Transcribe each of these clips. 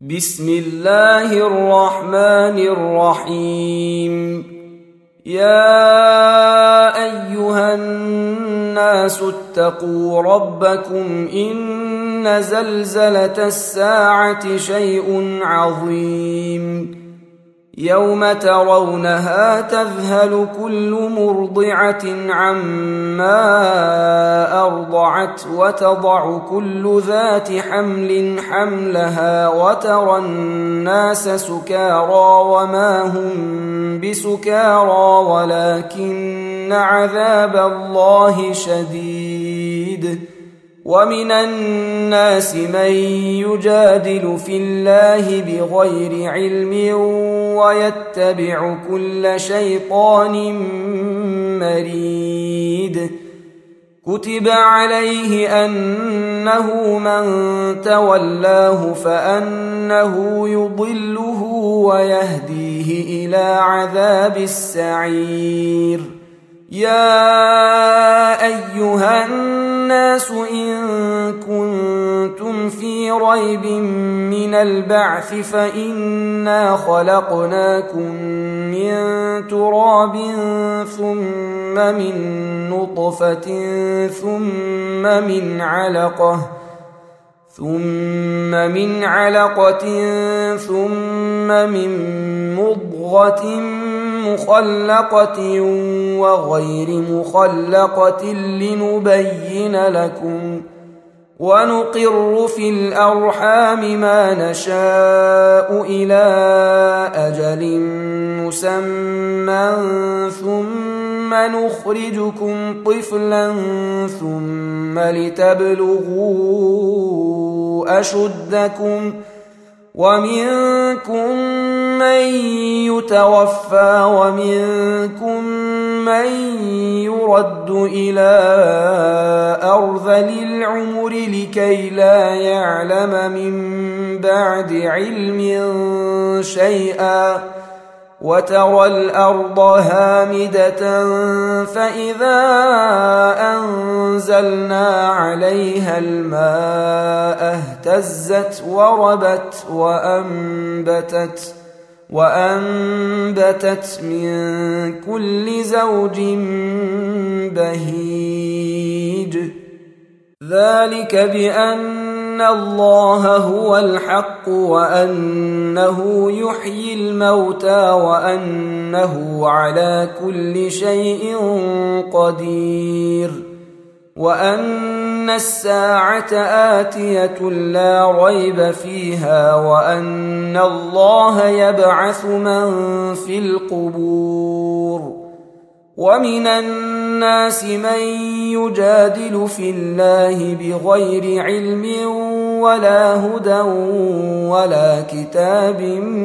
بسم الله الرحمن الرحيم. يا أيها الناس اتقوا ربكم إن زلزلة الساعة شيء عظيم يوم ترونها تذهل كل مرضعة عما أرضعت وتضع كل ذات حمل حملها وترى الناس سكارى وما هم بسكارى ولكن عذاب الله شديد. ومن الناس من يجادل في الله بغير علم ويتبع كل شيطان مريد. كتب عليه أنه من تولاه فأنه يضله ويهديه إلى عذاب السعير. يا أيها الناس إن كنتم في ريب من البعث فإنا خلقناكم من تراب ثم من نطفة ثم من علقة ثم من مضغة مخلقة وغير مخلقة لنبين لكم ونقر في الأرحام ما نشاء إلى أجل مسمى ثم نخرجكم طفلا ثم لتبلغوا أشدكم ومنكم من يتوفى ومنكم من يرد إلى أرذل العمر لكي لا يعلم من بعد علم شيئا. وترى الأرض هامدة فإذا أنزلنا عليها الماء اهتزت وربت وأنبتت من كل زوج بهيج. ذلك بأن الله هو الحق وأنه يحيي الموتى وأنه على كل شيء قدير وأن الساعة آتية لا ريب فيها وأن الله يبعث من في القبور. ومن الناس من يجادل في الله بغير علم ولا هدى ولا كتاب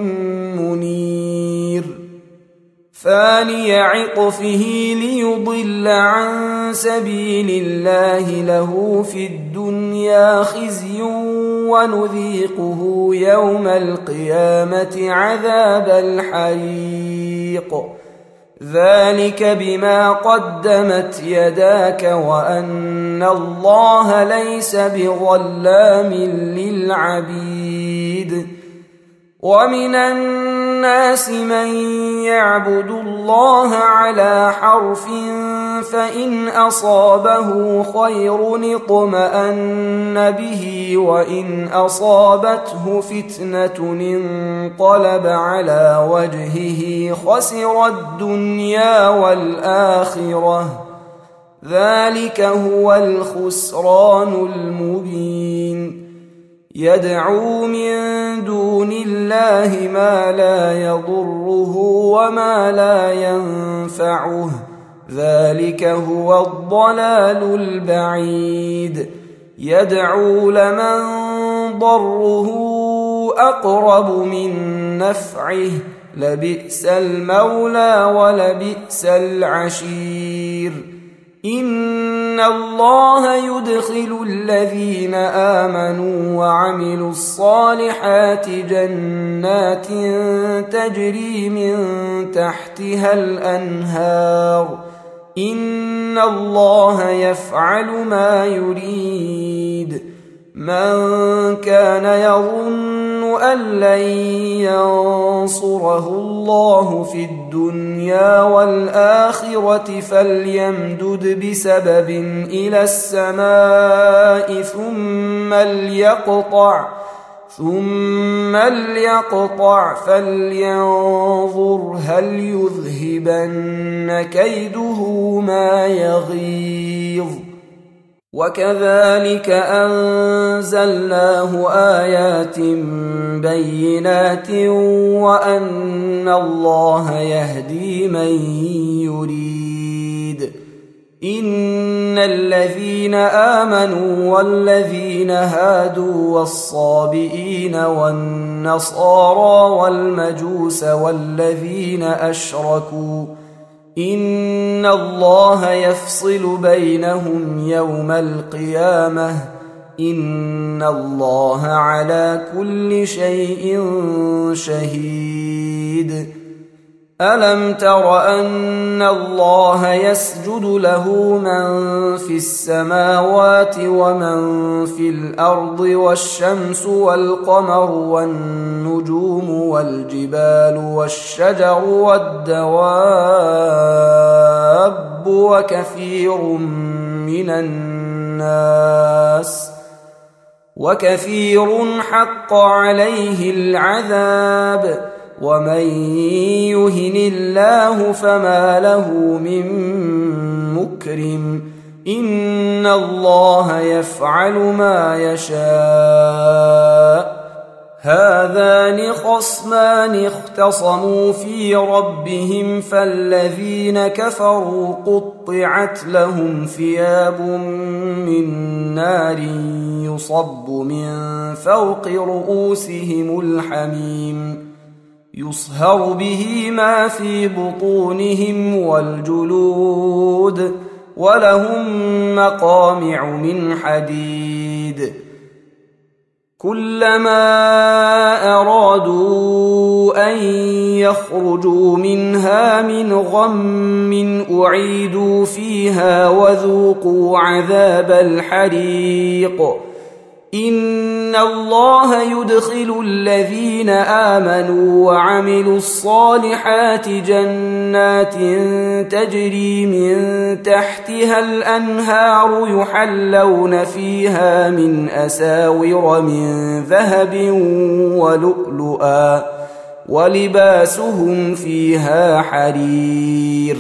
منير. ثاني عطفه ليضل عن سبيل الله له في الدنيا خزي ونذيقه يوم القيامة عذاب الحريق. ذلك بما قدمت يداك وأن الله ليس بظلام للعبيد. ومن الناس من يعبد الله على حرف فإن أصابه خير اطمأن به وإن أصابته فتنة انقلب على وجهه خسر الدنيا والآخرة. ذلك هو الخسران المبين. يدعو من دون الله ما لا يضره وما لا ينفعه. ذلك هو الضلال البعيد. يدعو لمن ضره أقرب من نفعه لبئس المولى ولبئس العشير. إن الله يدخل الذين آمنوا وعملوا الصالحات جنات تجري من تحتها الأنهار. إن الله يفعل ما يريد. من كان يظن أن لن ينصره الله في الدنيا والآخرة فليمدد بسبب إلى السماء ثم ليقطع فلينظر هل يذهبن كيده ما يغيظ. وكذلك أنزلناه آيات بينات وأن الله يهدي من يريد. إن الذين آمنوا والذين هادوا والصابئين والنصارى والمجوس والذين أشركوا إن الله يفصل بينهم يوم القيامة إن الله على كل شيء شهيد. ألم تر أن الله يسجد له من في السماوات ومن في الأرض والشمس والقمر والنجوم والجبال والشجر والدواب وكثير حق عليه العذاب ومن يهن الله فما له من مكرم إن الله يفعل ما يشاء. هذان خصمان اختصموا في ربهم فالذين كفروا قطعت لهم ثياب من نار يصب من فوق رؤوسهم الحميم يصهر به ما في بطونهم والجلود ولهم مقامع من حديد كلما أرادوا أن يخرجوا منها من غم أعيدوا فيها وذوقوا عذاب الحريق. إن الله يدخل الذين آمنوا وعملوا الصالحات جنات تجري من تحتها الأنهار يحلون فيها من أساور من ذهب ولؤلؤا ولباسهم فيها حرير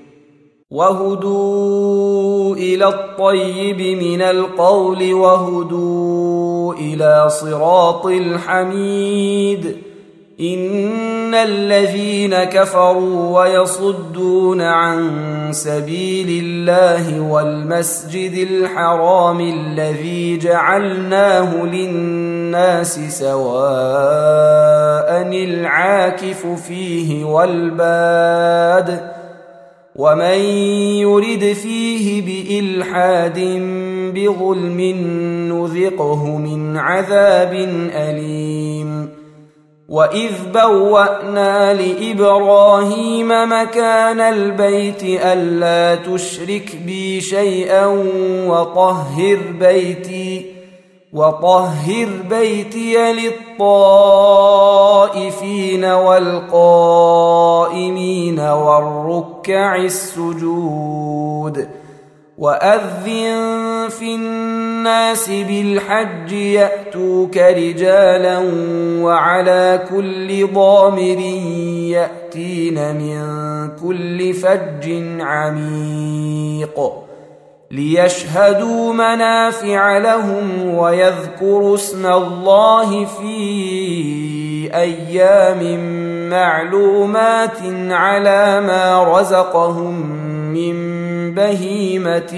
وهدوا إلى الطيب من القول وهدوا إلى صراط الحميد. إن الذين كفروا ويصدون عن سبيل الله والمسجد الحرام الذي جعلناه للناس سواء العاكف فيه والباد ومن يرد فيه بإلحاد بظلم نذقه من عذاب أليم. وإذ بوأنا لإبراهيم مكان البيت ألا تشرك بي شيئا وطهر بيتي للطائفين والقائمين والركع السجود. وأذن في الناس بالحج يأتوك رجالا وعلى كل ضامر يأتين من كل فج عميق ليشهدوا منافع لهم ويذكروا اسم الله في أيام معلومات على ما رزقهم من بهيمة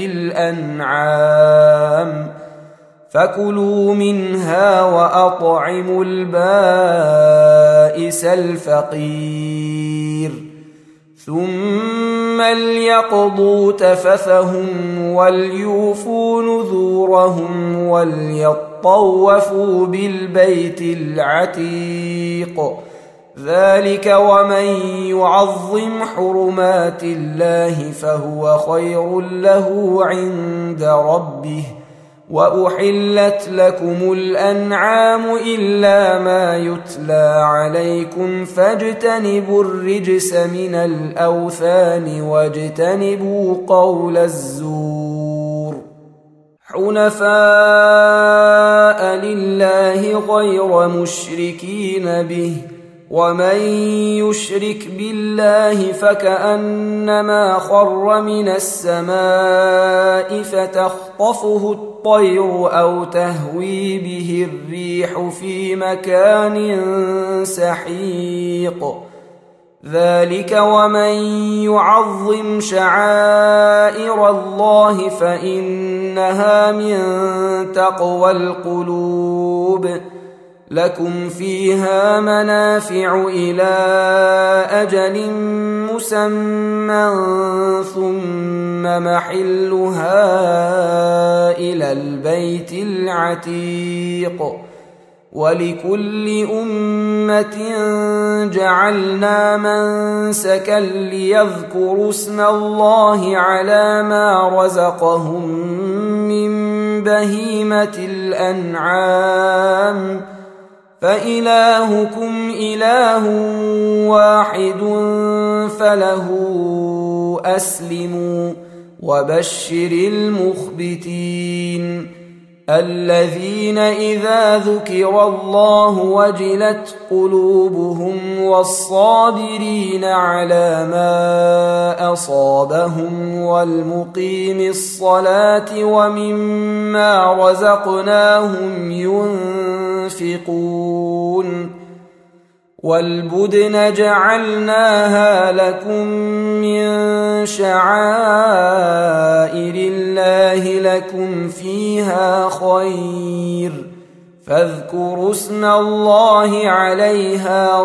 الأنعام فكلوا منها وأطعموا البائس الفقير ثم ليقضوا تفثهم وليوفوا نذورهم وليطوفوا بالبيت العتيق. ذلك ومن يعظم حرمات الله فهو خير له عند ربه وأحلت لكم الأنعام إلا ما يتلى عليكم فاجتنبوا الرجس من الأوثان واجتنبوا قول الزور حنفاء لله غير مشركين به ومن يشرك بالله فكأنما خر من السماء فتخطفه الطير أو تهوي به الريح في مكان سحيق ذلك ومن يعظم شعائر الله فإنها من تقوى القلوب لكم فيها منافع إلى أجل مسمى ثم محلها إلى البيت العتيق ولكل أمة جعلنا منسكا ليذكروا اسم الله على ما رزقهم من بهيمة الأنعام فإلهكم إله واحد فله أسلموا وبشر المخبتين الذين إذا ذكر الله وجلت قلوبهم والصابرين على ما أصابهم والمقيم الصلاة ومما رزقناهم ينفقون والبدن جعلناها لكم من شعائر الله لكم فيها خير فاذكروا اسم الله عليها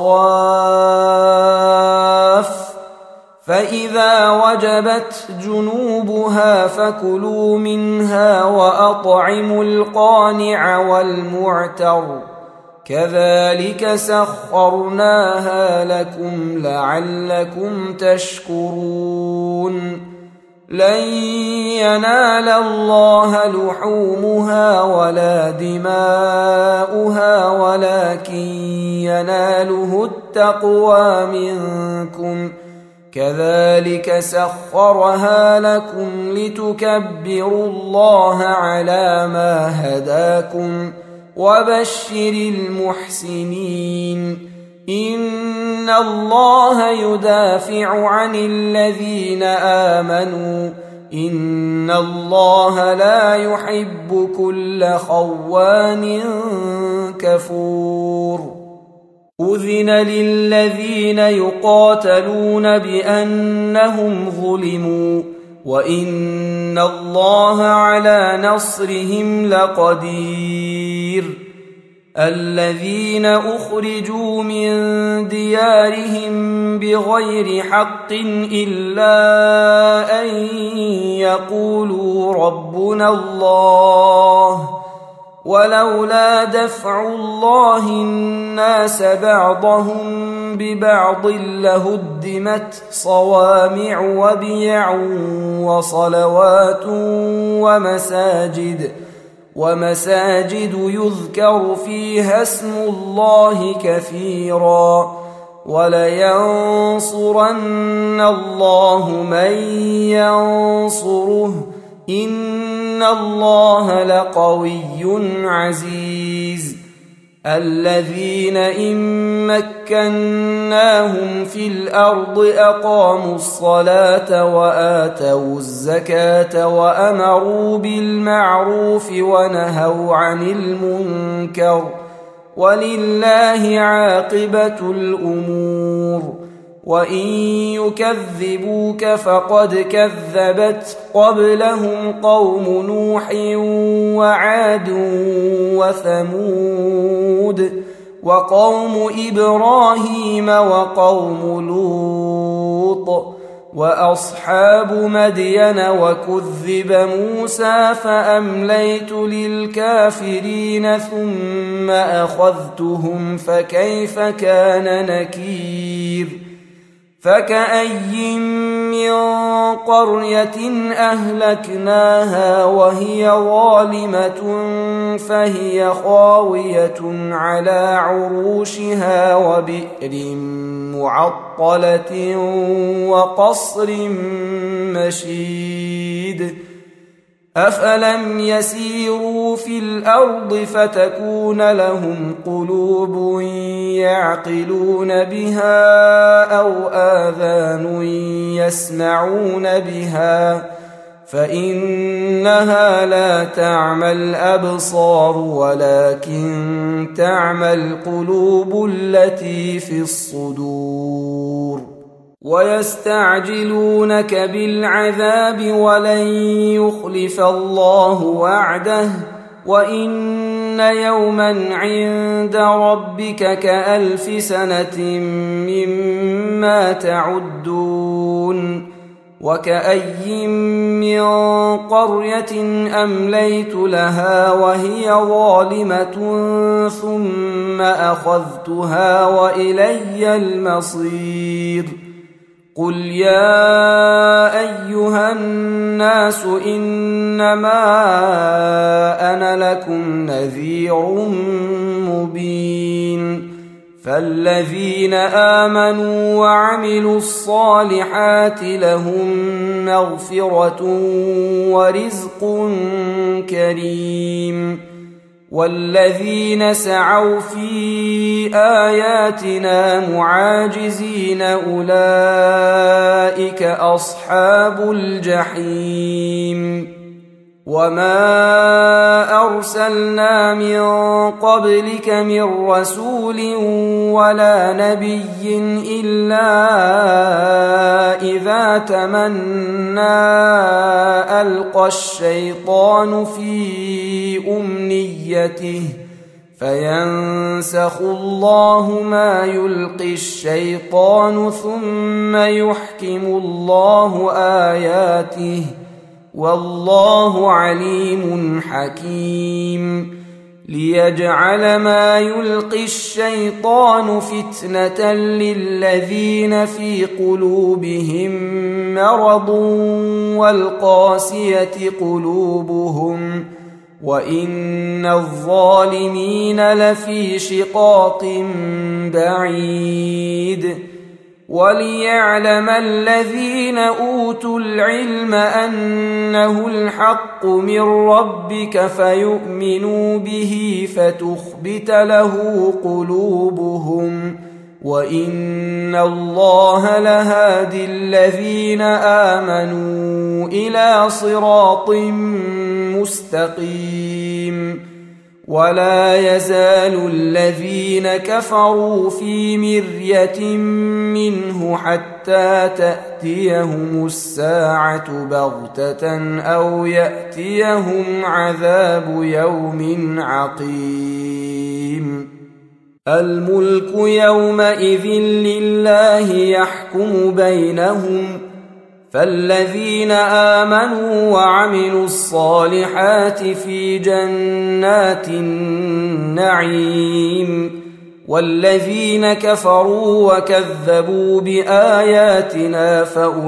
صواف فإذا وجبت جنوبها فكلوا منها وأطعموا القانع والمعتر كذلك سخرناها لكم لعلكم تشكرون لن ينال الله لحومها ولا دماؤها ولكن يناله التقوى منكم كذلك سخرها لكم لتكبروا الله على ما هداكم وبشر المحسنين إن الله يدافع عن الذين آمنوا إن الله لا يحب كل خوان كفور أذن للذين يقاتلون بأنهم ظلموا وإن الله على نصرهم لقدير الذين أخرجوا من ديارهم بغير حق إلا أن يقولوا ربنا الله ولولا دفع الله الناس بعضهم ببعض لهدمت صوامع وبيع وصلوات ومساجد يذكر فيها اسم الله كثيرا ولينصرن الله من ينصره إن الله لقوي عزيز الذين إن مكناهم في الأرض أقاموا الصلاة وآتوا الزكاة وأمروا بالمعروف ونهوا عن المنكر ولله عاقبة الأمور وإن يكذبوك فقد كذبت قبلهم قوم نوح وعاد وثمود وقوم إبراهيم وقوم لوط وأصحاب مدين وكذب موسى فأمليت للكافرين ثم أخذتهم فكيف كان نكير فكأي من قرية أهلكناها وهي ظالمة فهي خاوية على عروشها وبئر معطلة وقصر مشيد أفلم يسيروا في الأرض فتكون لهم قلوب يعقلون بها أو آذان يسمعون بها فإنها لا تعمى الأبصار ولكن تعمى القلوب التي في الصدور ويستعجلونك بالعذاب ولن يخلف الله وعده وإن يوما عند ربك كألف سنة مما تعدون وكأي من قرية أمليت لها وهي ظالمة ثم أخذتها وإلي المصير قل يا أيها الناس إنما أنا لكم نذير مبين فالذين آمنوا وعملوا الصالحات لهم مغفرة ورزق كريم والذين سعوا في آياتنا معاجزين أولئك أصحاب الجحيم وما أرسلنا من قبلك من رسول ولا نبي إلا إذا تمنى ألقى الشيطان في أمنيته فينسخ الله ما يلقي الشيطان ثم يحكم الله آياته والله عليم حكيم ليجعل ما يلقي الشيطان فتنة للذين في قلوبهم مرض والقاسية قلوبهم وإن الظالمين لفي شقاق بعيد وليعلم الذين أوتوا العلم أنه الحق من ربك فيؤمنوا به فتخبت له قلوبهم وإن الله لهادي الذين آمنوا إلى صراط مستقيم ولا يزال الذين كفروا في مرية منه حتى تأتيهم الساعة بغتة أو يأتيهم عذاب يوم عقيم الملك يومئذ لله يحكم بينهم فالذين آمنوا وعملوا الصالحات في جنات النعيم والذين كفروا وكذبوا بآياتنا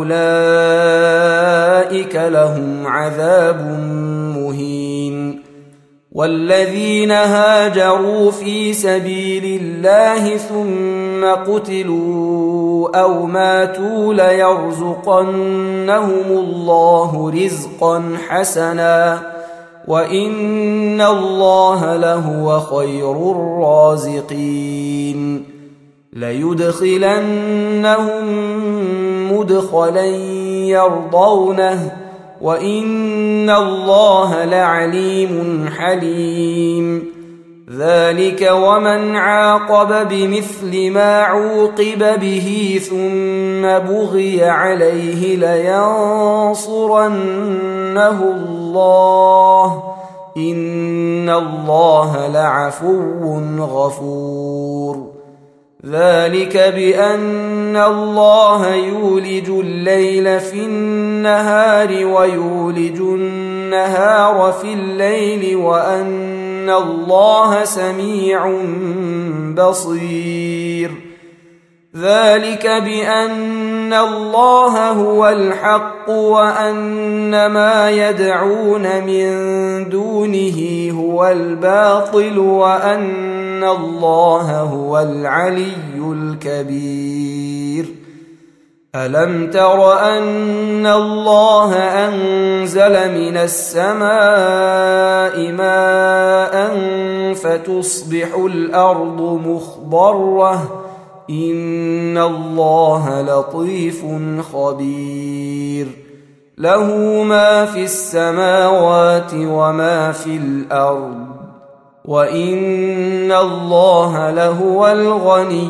فأولئك لهم عذاب مهين والذين هاجروا في سبيل الله ثم قتلوا أو ماتوا ليرزقنهم الله رزقا حسنا وإن الله لهو خير الرازقين ليدخلنهم مدخلا يرضونه وإن الله لعليم حليم ذلك ومن عاقب بمثل ما عوقب به ثم بغي عليه لينصرنه الله إن الله لعفو غفور ذلك بأن الله يولج الليل في النهار ويولج النهار في الليل وأن الله سميع بصير ذلك بأن الله هو الحق وأن ما يدعون من دونه هو الباطل وأن الله هو العلي الكبير ألم تر أن الله أنزل من السماء ماء فتصبح الأرض مخضرة إن الله لطيف خبير له ما في السماوات وما في الأرض وإن الله لهو الغني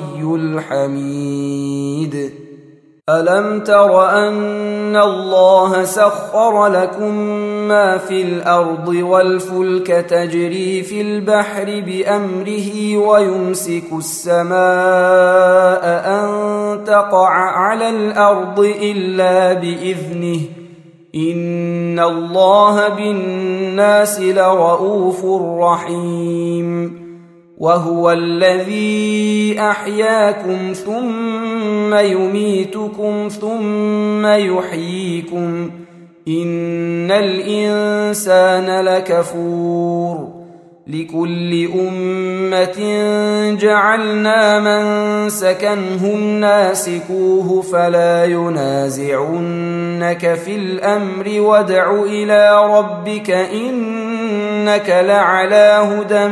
الحميد ألم تر أن الله سخر لكم ما في الأرض والفلك تجري في البحر بأمره ويمسك السماء أن تقع على الأرض إلا بإذنه إن الله بالناس لرؤوف رحيم وهو الذي أحياكم ثم يميتكم ثم يحييكم إن الإنسان لكفور لكل أمة جعلنا منسكا هم ناسكوه فلا ينازعنك في الأمر وادع إلى ربك إنك لعلى هدى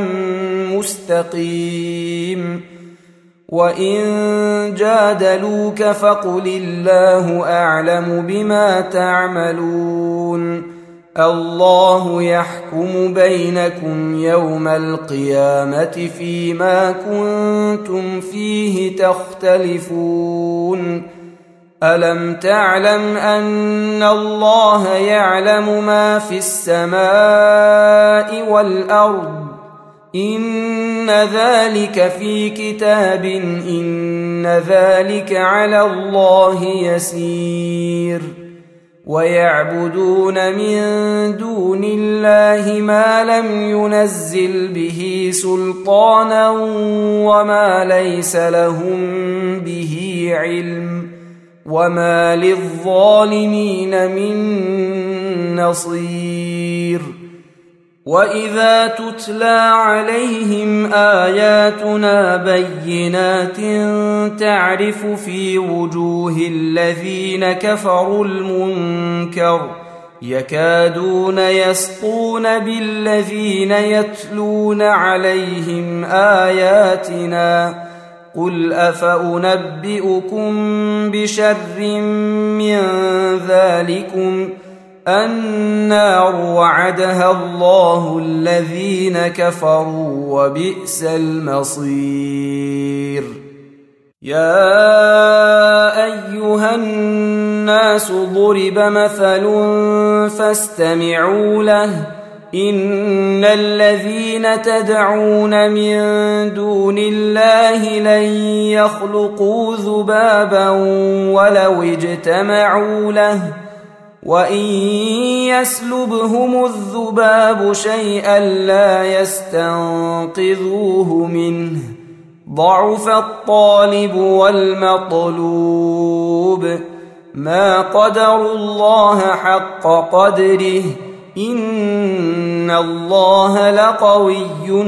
مستقيم وإن جادلوك فقل الله أعلم بما تعملون الله يحكم بينكم يوم القيامة فيما كنتم فيه تختلفون ألم تعلم أن الله يعلم ما في السماء والأرض إن ذلك في كتاب إن ذلك على الله يسير ويعبدون من دون الله ما لم ينزل به سلطانا وما ليس لهم به علم وما للظالمين من نصير وإذا تتلى عليهم آياتنا بينات تعرف في وجوه الذين كفروا المنكر يكادون يسطون بالذين يتلون عليهم آياتنا قل أفأنبئكم بشر من ذلكم النار وعدها الله الذين كفروا وبئس المصير يا أيها الناس ضرب مثل فاستمعوا له إن الذين تدعون من دون الله لن يخلقوا ذبابا ولو اجتمعوا له وإن يسلبهم الذباب شيئا لا يستنقذوه منه ضعف الطالب والمطلوب ما قدروا الله حق قدره إن الله لقوي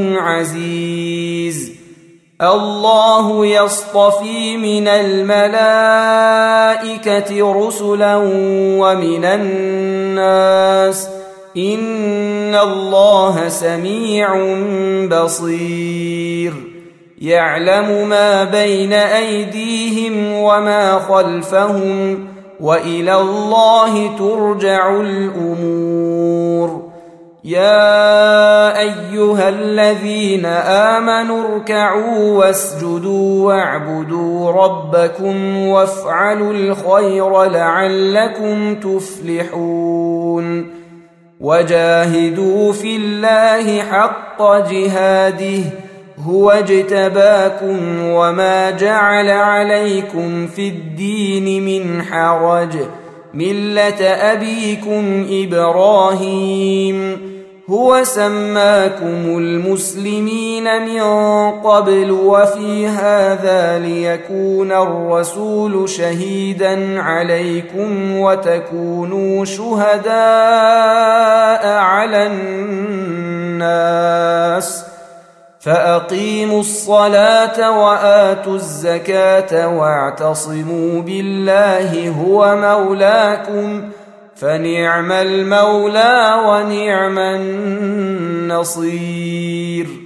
عزيز الله يصطفي من الملائكة رسلا ومن الناس إن الله سميع بصير يعلم ما بين أيديهم وما خلفهم وإلى الله ترجع الأمور يا أيها الذين آمنوا اركعوا واسجدوا واعبدوا ربكم وافعلوا الخير لعلكم تفلحون وجاهدوا في الله حق جهاده هو اجتباكم وما جعل عليكم في الدين من حرج ملة أبيكم إبراهيم هو سماكم المسلمين من قبل وفي هذا ليكون الرسول شهيدا عليكم وتكونوا شهداء على الناس فأقيموا الصلاة وآتوا الزكاة واعتصموا بالله هو مولاكم فنعم المولى ونعم النصير.